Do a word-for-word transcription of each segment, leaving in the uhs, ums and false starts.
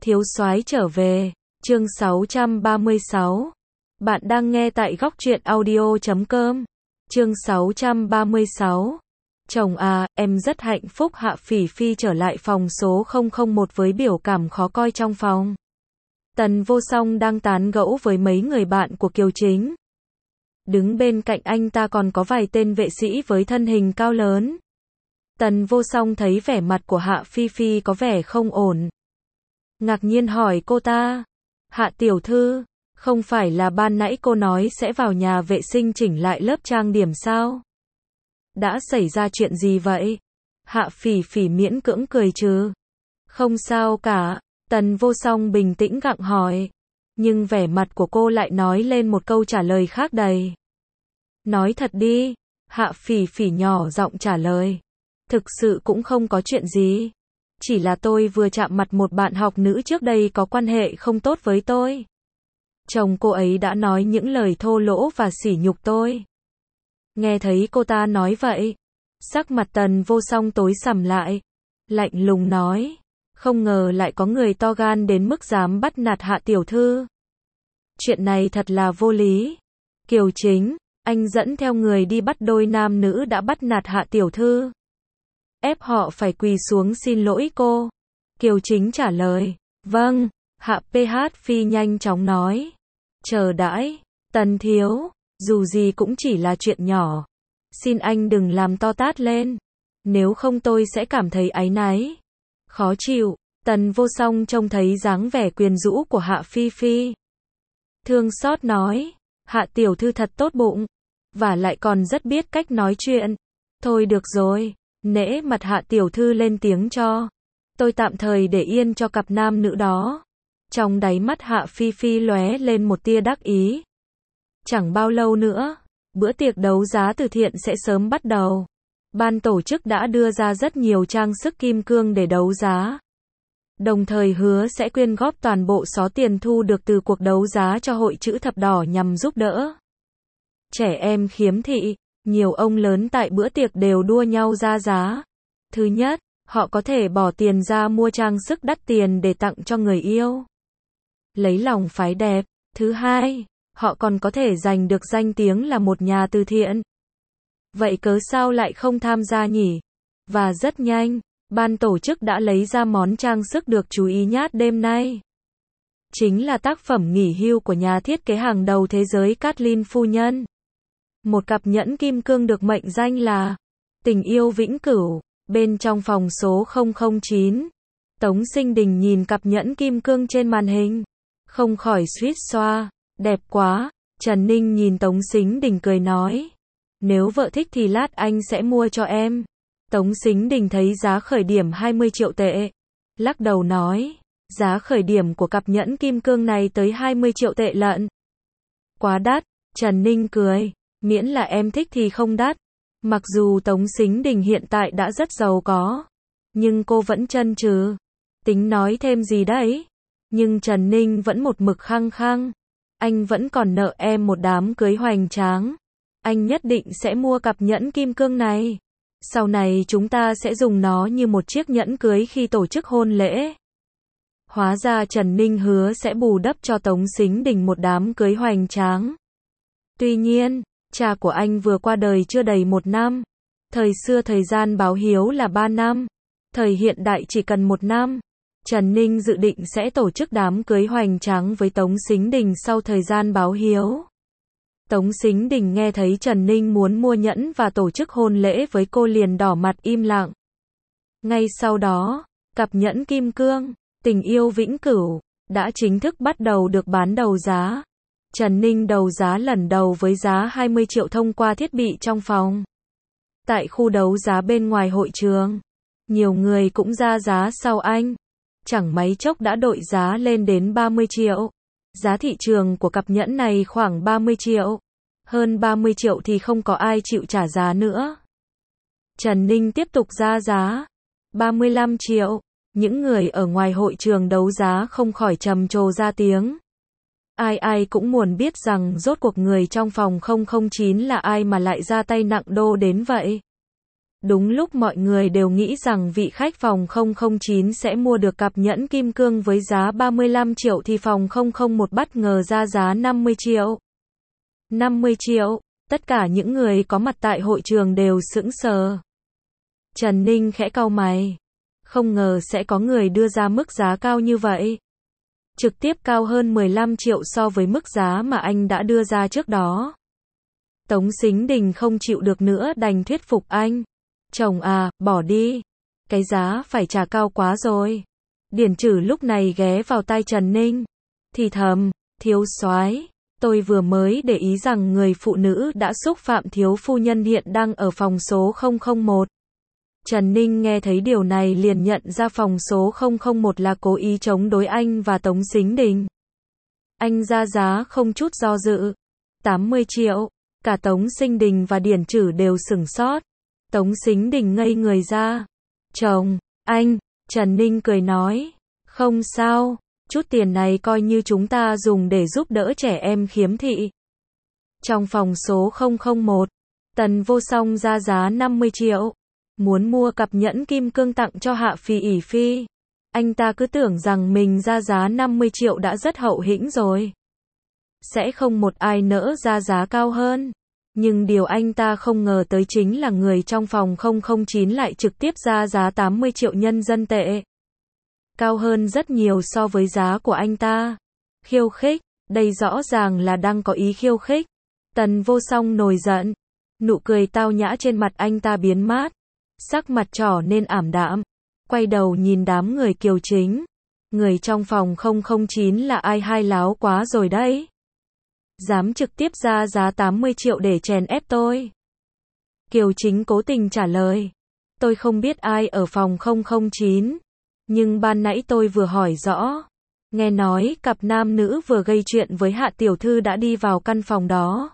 Thiếu soái trở về, chương sáu trăm ba mươi sáu. Bạn đang nghe tại góc truyện audio chấm com. Chương sáu trăm ba mươi sáu. Chồng à, em rất hạnh phúc. Hạ Phỉ Phi trở lại phòng số không không một với biểu cảm khó coi trong phòng. Tần Vô Song đang tán gẫu với mấy người bạn của Kiều Chính. Đứng bên cạnh anh ta còn có vài tên vệ sĩ với thân hình cao lớn. Tần Vô Song thấy vẻ mặt của Hạ Phi Phi có vẻ không ổn. Ngạc nhiên hỏi cô ta, Hạ tiểu thư, không phải là ban nãy cô nói sẽ vào nhà vệ sinh chỉnh lại lớp trang điểm sao? Đã xảy ra chuyện gì vậy? Hạ Phỉ Phỉ miễn cưỡng cười trừ. Không sao cả, Tần Vô Song bình tĩnh gặng hỏi. Nhưng vẻ mặt của cô lại nói lên một câu trả lời khác đầy. Nói thật đi, Hạ Phỉ Phỉ nhỏ giọng trả lời. Thực sự cũng không có chuyện gì. Chỉ là tôi vừa chạm mặt một bạn học nữ trước đây có quan hệ không tốt với tôi. Chồng cô ấy đã nói những lời thô lỗ và sỉ nhục tôi. Nghe thấy cô ta nói vậy, sắc mặt Tần Vô Song tối sầm lại. Lạnh lùng nói, không ngờ lại có người to gan đến mức dám bắt nạt Hạ tiểu thư. Chuyện này thật là vô lý. Kiều Chính, anh dẫn theo người đi bắt đôi nam nữ đã bắt nạt Hạ tiểu thư. Ép họ phải quỳ xuống xin lỗi cô. Kiều Chính trả lời. Vâng. Hạ pê hát Phi nhanh chóng nói. Chờ đãi, Tần thiếu, dù gì cũng chỉ là chuyện nhỏ. Xin anh đừng làm to tát lên. Nếu không tôi sẽ cảm thấy áy náy. Khó chịu. Tần Vô Song trông thấy dáng vẻ quyến rũ của Hạ Phi Phi. Thương xót nói. Hạ tiểu thư thật tốt bụng. Và lại còn rất biết cách nói chuyện. Thôi được rồi. Nể mặt Hạ tiểu thư lên tiếng cho. Tôi tạm thời để yên cho cặp nam nữ đó. Trong đáy mắt Hạ Phi Phi lóe lên một tia đắc ý. Chẳng bao lâu nữa, bữa tiệc đấu giá từ thiện sẽ sớm bắt đầu. Ban tổ chức đã đưa ra rất nhiều trang sức kim cương để đấu giá. Đồng thời hứa sẽ quyên góp toàn bộ số tiền thu được từ cuộc đấu giá cho Hội Chữ Thập Đỏ nhằm giúp đỡ trẻ em khiếm thị. Nhiều ông lớn tại bữa tiệc đều đua nhau ra giá. Thứ nhất, họ có thể bỏ tiền ra mua trang sức đắt tiền để tặng cho người yêu, lấy lòng phái đẹp. Thứ hai, họ còn có thể giành được danh tiếng là một nhà từ thiện. Vậy cớ sao lại không tham gia nhỉ? Và rất nhanh, ban tổ chức đã lấy ra món trang sức được chú ý nhất đêm nay. Chính là tác phẩm nghỉ hưu của nhà thiết kế hàng đầu thế giới Kathleen phu nhân. Một cặp nhẫn kim cương được mệnh danh là tình yêu vĩnh cửu. Bên trong phòng số không không chín, Tống Sinh Đình nhìn cặp nhẫn kim cương trên màn hình, không khỏi suýt xoa, đẹp quá. Trần Ninh nhìn Tống Sinh Đình cười nói, nếu vợ thích thì lát anh sẽ mua cho em. Tống Sinh Đình thấy giá khởi điểm hai mươi triệu tệ, lắc đầu nói, giá khởi điểm của cặp nhẫn kim cương này tới hai mươi triệu tệ lận. Quá đắt. Trần Ninh cười, miễn là em thích thì không đắt. Mặc dù Tống Sinh Đình hiện tại đã rất giàu có, nhưng cô vẫn chần chừ, tính nói thêm gì đấy. Nhưng Trần Ninh vẫn một mực khăng khăng, anh vẫn còn nợ em một đám cưới hoành tráng. Anh nhất định sẽ mua cặp nhẫn kim cương này. Sau này chúng ta sẽ dùng nó như một chiếc nhẫn cưới khi tổ chức hôn lễ. Hóa ra Trần Ninh hứa sẽ bù đắp cho Tống Sinh Đình một đám cưới hoành tráng. Tuy nhiên, cha của anh vừa qua đời chưa đầy một năm. Thời xưa thời gian báo hiếu là ba năm. Thời hiện đại chỉ cần một năm. Trần Ninh dự định sẽ tổ chức đám cưới hoành tráng với Tống Sinh Đình sau thời gian báo hiếu. Tống Sinh Đình nghe thấy Trần Ninh muốn mua nhẫn và tổ chức hôn lễ với cô liền đỏ mặt im lặng. Ngay sau đó, cặp nhẫn kim cương, tình yêu vĩnh cửu, đã chính thức bắt đầu được bán đấu giá. Trần Ninh đấu giá lần đầu với giá hai mươi triệu thông qua thiết bị trong phòng. Tại khu đấu giá bên ngoài hội trường, nhiều người cũng ra giá sau anh. Chẳng mấy chốc đã đội giá lên đến ba mươi triệu. Giá thị trường của cặp nhẫn này khoảng ba mươi triệu. Hơn ba mươi triệu thì không có ai chịu trả giá nữa. Trần Ninh tiếp tục ra giá. ba mươi lăm triệu. Những người ở ngoài hội trường đấu giá không khỏi trầm trồ ra tiếng. Ai ai cũng muốn biết rằng rốt cuộc người trong phòng không không chín là ai mà lại ra tay nặng đô đến vậy. Đúng lúc mọi người đều nghĩ rằng vị khách phòng không không chín sẽ mua được cặp nhẫn kim cương với giá ba mươi lăm triệu thì phòng không không một bất ngờ ra giá năm mươi triệu. năm mươi triệu, tất cả những người có mặt tại hội trường đều sững sờ. Trần Ninh khẽ cau mày. Không ngờ sẽ có người đưa ra mức giá cao như vậy. Trực tiếp cao hơn mười lăm triệu so với mức giá mà anh đã đưa ra trước đó. Tống Sính Đình không chịu được nữa đành thuyết phục anh. Chồng à, bỏ đi. Cái giá phải trả cao quá rồi. Điển Trử lúc này ghé vào tai Trần Ninh. Thì thầm, thiếu soái, tôi vừa mới để ý rằng người phụ nữ đã xúc phạm thiếu phu nhân hiện đang ở phòng số không không một. Trần Ninh nghe thấy điều này liền nhận ra phòng số không không một là cố ý chống đối anh và Tống Sính Đình. Anh ra giá không chút do dự. tám mươi triệu. Cả Tống Sính Đình và Điển Trử đều sửng sốt. Tống Sính Đình ngây người ra. Chồng, anh, Trần Ninh cười nói. Không sao, chút tiền này coi như chúng ta dùng để giúp đỡ trẻ em khiếm thị. Trong phòng số không không một, Tần Vô Song ra giá năm mươi triệu. Muốn mua cặp nhẫn kim cương tặng cho Hạ Phỉ ỷ Phi. Anh ta cứ tưởng rằng mình ra giá năm mươi triệu đã rất hậu hĩnh rồi. Sẽ không một ai nỡ ra giá cao hơn. Nhưng điều anh ta không ngờ tới chính là người trong phòng không không chín lại trực tiếp ra giá tám mươi triệu nhân dân tệ. Cao hơn rất nhiều so với giá của anh ta. Khiêu khích, đây rõ ràng là đang có ý khiêu khích. Tần Vô Song nổi giận. Nụ cười tao nhã trên mặt anh ta biến mất. Sắc mặt trở nên ảm đạm. Quay đầu nhìn đám người Kiều Chính. Người trong phòng không không chín là ai hai láo quá rồi đấy. Dám trực tiếp ra giá tám mươi triệu để chèn ép tôi. Kiều Chính cố tình trả lời. Tôi không biết ai ở phòng không không chín. Nhưng ban nãy tôi vừa hỏi rõ. Nghe nói cặp nam nữ vừa gây chuyện với Hạ tiểu thư đã đi vào căn phòng đó.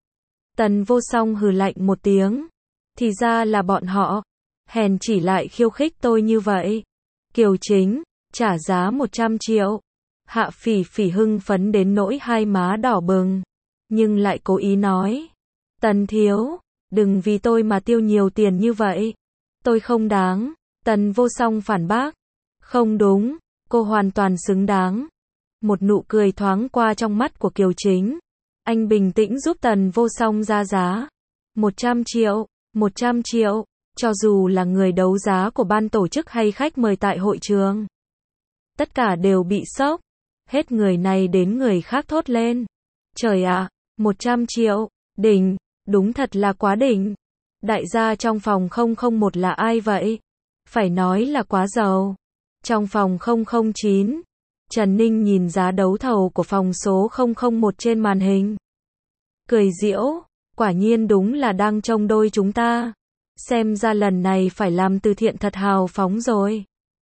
Tần Vô Song hừ lạnh một tiếng. Thì ra là bọn họ. Hèn chỉ lại khiêu khích tôi như vậy. Kiều Chính, trả giá một trăm triệu. Hạ Phỉ Phỉ hưng phấn đến nỗi hai má đỏ bừng. Nhưng lại cố ý nói. Tần thiếu, đừng vì tôi mà tiêu nhiều tiền như vậy. Tôi không đáng. Tần Vô Song phản bác. Không đúng, cô hoàn toàn xứng đáng. Một nụ cười thoáng qua trong mắt của Kiều Chính. Anh bình tĩnh giúp Tần Vô Song ra giá. một trăm triệu, một trăm triệu. Cho dù là người đấu giá của ban tổ chức hay khách mời tại hội trường. Tất cả đều bị sốc. Hết người này đến người khác thốt lên. Trời ạ, một trăm triệu, đỉnh, đúng thật là quá đỉnh. Đại gia trong phòng không không một là ai vậy? Phải nói là quá giàu. Trong phòng không không chín, Trần Ninh nhìn giá đấu thầu của phòng số không không một trên màn hình. Cười giễu, quả nhiên đúng là đang trông đôi chúng ta. Xem ra lần này phải làm từ thiện thật hào phóng rồi.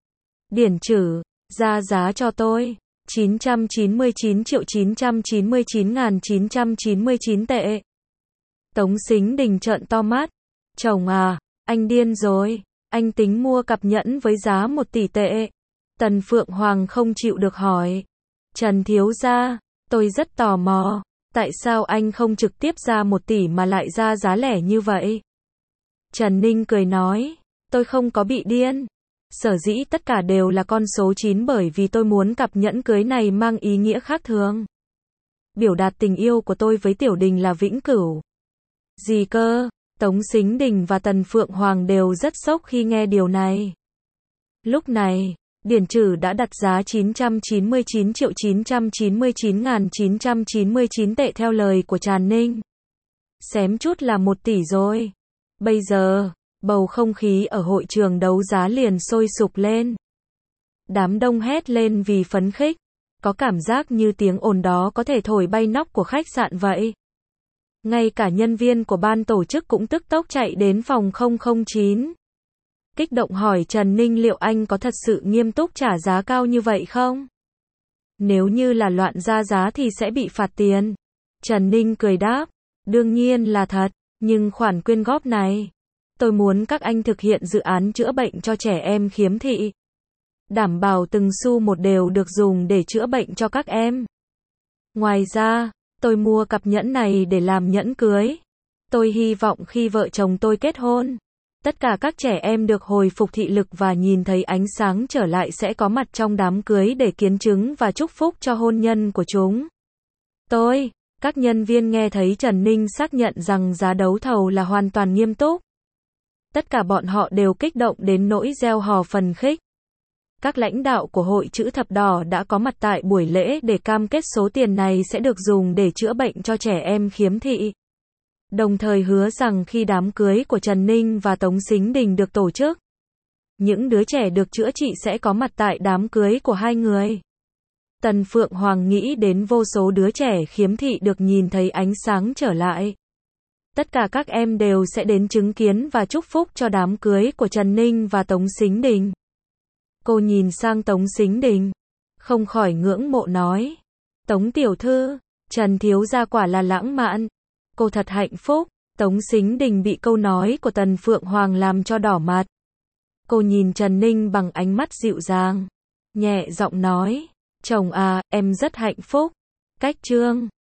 Điển Trử, ra giá cho tôi. chín trăm chín mươi chín triệu chín trăm chín mươi chín nghìn chín trăm chín mươi chín tệ. Tống Sính Đình trợn to mắt. Chồng à, anh điên rồi. Anh tính mua cặp nhẫn với giá một tỷ tệ. Tần Phượng Hoàng không chịu được hỏi. Trần thiếu gia, tôi rất tò mò. Tại sao anh không trực tiếp ra một tỷ mà lại ra giá lẻ như vậy? Trần Ninh cười nói. Tôi không có bị điên. Sở dĩ tất cả đều là con số chín bởi vì tôi muốn cặp nhẫn cưới này mang ý nghĩa khác thường. Biểu đạt tình yêu của tôi với Tiểu Đình là vĩnh cửu. Gì cơ? Tống Sính Đình và Tần Phượng Hoàng đều rất sốc khi nghe điều này. Lúc này, Điển Trử đã đặt giá chín trăm chín mươi chín triệu chín trăm chín mươi chín nghìn chín trăm chín mươi chín tệ theo lời của Trần Ninh. Xém chút là một tỷ rồi. Bây giờ, bầu không khí ở hội trường đấu giá liền sôi sục lên. Đám đông hét lên vì phấn khích. Có cảm giác như tiếng ồn đó có thể thổi bay nóc của khách sạn vậy. Ngay cả nhân viên của ban tổ chức cũng tức tốc chạy đến phòng không không chín. Kích động hỏi Trần Ninh liệu anh có thật sự nghiêm túc trả giá cao như vậy không? Nếu như là loạn ra giá thì sẽ bị phạt tiền. Trần Ninh cười đáp. Đương nhiên là thật, nhưng khoản quyên góp này, tôi muốn các anh thực hiện dự án chữa bệnh cho trẻ em khiếm thị. Đảm bảo từng xu một đều được dùng để chữa bệnh cho các em. Ngoài ra, tôi mua cặp nhẫn này để làm nhẫn cưới. Tôi hy vọng khi vợ chồng tôi kết hôn, Tất cả các trẻ em được hồi phục thị lực và nhìn thấy ánh sáng trở lại sẽ có mặt trong đám cưới để kiến chứng và chúc phúc cho hôn nhân của chúng. Tôi, các nhân viên nghe thấy Trần Ninh xác nhận rằng giá đấu thầu là hoàn toàn nghiêm túc. Tất cả bọn họ đều kích động đến nỗi reo hò phấn khích. Các lãnh đạo của Hội Chữ Thập Đỏ đã có mặt tại buổi lễ để cam kết số tiền này sẽ được dùng để chữa bệnh cho trẻ em khiếm thị. Đồng thời hứa rằng khi đám cưới của Trần Ninh và Tống Sính Đình được tổ chức, những đứa trẻ được chữa trị sẽ có mặt tại đám cưới của hai người. Tần Phượng Hoàng nghĩ đến vô số đứa trẻ khiếm thị được nhìn thấy ánh sáng trở lại. Tất cả các em đều sẽ đến chứng kiến và chúc phúc cho đám cưới của Trần Ninh và Tống Sính Đình. Cô nhìn sang Tống Sính Đình, không khỏi ngưỡng mộ nói. Tống tiểu thư, Trần thiếu gia quả là lãng mạn. Cô thật hạnh phúc. Tống Sính Đình bị câu nói của Tần Phượng Hoàng làm cho đỏ mặt. Cô nhìn Trần Ninh bằng ánh mắt dịu dàng, nhẹ giọng nói. Chồng à, em rất hạnh phúc. Cách chương